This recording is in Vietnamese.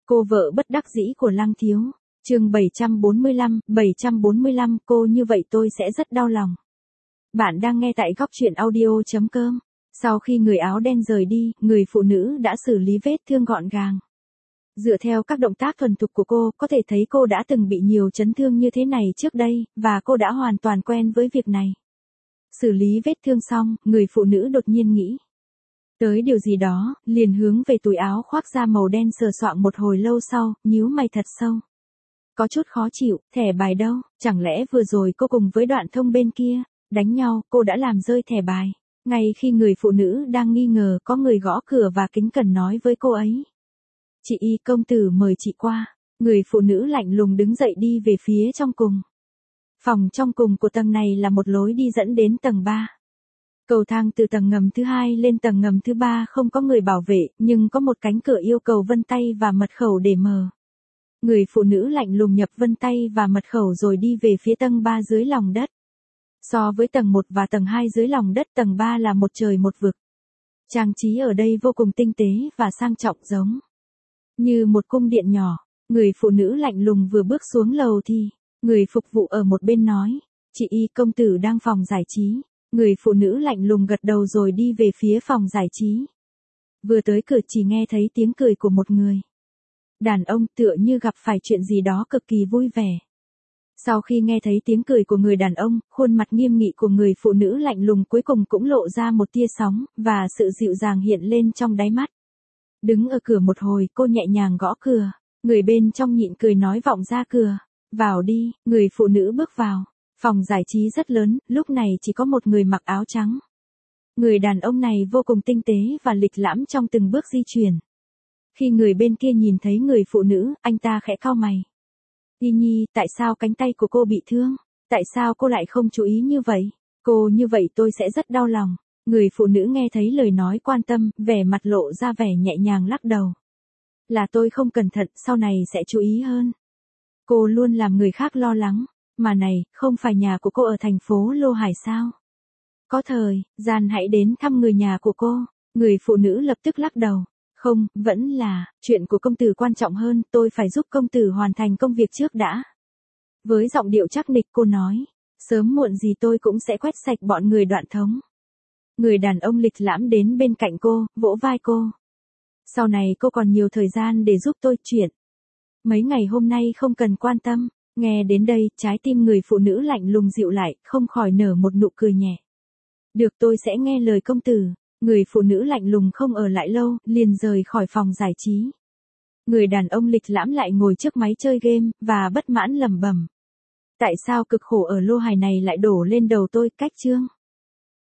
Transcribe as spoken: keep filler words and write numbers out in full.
Cô vợ bất đắc dĩ của Lăng Thiếu. Chương bảy trăm bốn mươi lăm, bảy trăm bốn mươi lăm, cô như vậy tôi sẽ rất đau lòng. Bạn đang nghe tại góc truyện audio chấm com. Sau khi người áo đen rời đi, người phụ nữ đã xử lý vết thương gọn gàng. Dựa theo các động tác thuần thục của cô, có thể thấy cô đã từng bị nhiều chấn thương như thế này trước đây, và cô đã hoàn toàn quen với việc này. Xử lý vết thương xong, người phụ nữ đột nhiên nghĩ tới điều gì đó, liền hướng về túi áo khoác da màu đen sờ soạng một hồi lâu sau, nhíu mày thật sâu. Có chút khó chịu, thẻ bài đâu, chẳng lẽ vừa rồi cô cùng với Đoạn Thông bên kia, đánh nhau, cô đã làm rơi thẻ bài. Ngay khi người phụ nữ đang nghi ngờ, có người gõ cửa và kính cẩn nói với cô ấy. Chị Y công tử mời chị qua. Người phụ nữ lạnh lùng đứng dậy đi về phía trong cùng. Phòng trong cùng của tầng này là một lối đi dẫn đến tầng ba. Cầu thang từ tầng ngầm thứ hai lên tầng ngầm thứ ba không có người bảo vệ, nhưng có một cánh cửa yêu cầu vân tay và mật khẩu để mở. Người phụ nữ lạnh lùng nhập vân tay và mật khẩu rồi đi về phía tầng ba dưới lòng đất. So với tầng một và tầng hai dưới lòng đất, tầng ba là một trời một vực. Trang trí ở đây vô cùng tinh tế và sang trọng, giống như một cung điện nhỏ. Người phụ nữ lạnh lùng vừa bước xuống lầu thì người phục vụ ở một bên nói, chị Y công tử đang phòng giải trí. Người phụ nữ lạnh lùng gật đầu rồi đi về phía phòng giải trí. Vừa tới cửa chỉ nghe thấy tiếng cười của một người đàn ông, tựa như gặp phải chuyện gì đó cực kỳ vui vẻ. Sau khi nghe thấy tiếng cười của người đàn ông, khuôn mặt nghiêm nghị của người phụ nữ lạnh lùng cuối cùng cũng lộ ra một tia sóng, và sự dịu dàng hiện lên trong đáy mắt. Đứng ở cửa một hồi, cô nhẹ nhàng gõ cửa. Người bên trong nhịn cười nói vọng ra cửa. Vào đi. Người phụ nữ bước vào. Phòng giải trí rất lớn, lúc này chỉ có một người mặc áo trắng. Người đàn ông này vô cùng tinh tế và lịch lãm trong từng bước di chuyển. Khi người bên kia nhìn thấy người phụ nữ, anh ta khẽ cau mày. Y Nhi, tại sao cánh tay của cô bị thương? Tại sao cô lại không chú ý như vậy? Cô như vậy tôi sẽ rất đau lòng. Người phụ nữ nghe thấy lời nói quan tâm, vẻ mặt lộ ra vẻ nhẹ nhàng lắc đầu. Là tôi không cẩn thận, sau này sẽ chú ý hơn. Cô luôn làm người khác lo lắng. Mà này, không phải nhà của cô ở thành phố Lô Hải sao? Có thời gian hãy đến thăm người nhà của cô. Người phụ nữ lập tức lắc đầu. Không, vẫn là, chuyện của công tử quan trọng hơn, tôi phải giúp công tử hoàn thành công việc trước đã. Với giọng điệu chắc nịch cô nói, sớm muộn gì tôi cũng sẽ quét sạch bọn người Đoạn Thống. Người đàn ông lịch lãm đến bên cạnh cô, vỗ vai cô. Sau này cô còn nhiều thời gian để giúp tôi chuyện. Mấy ngày hôm nay không cần quan tâm. Nghe đến đây, trái tim người phụ nữ lạnh lùng dịu lại, không khỏi nở một nụ cười nhẹ. Được, tôi sẽ nghe lời công tử. Người phụ nữ lạnh lùng không ở lại lâu, liền rời khỏi phòng giải trí. Người đàn ông lịch lãm lại ngồi trước máy chơi game, và bất mãn lẩm bẩm. Tại sao cực khổ ở Lô Hải này lại đổ lên đầu tôi? Cách chương.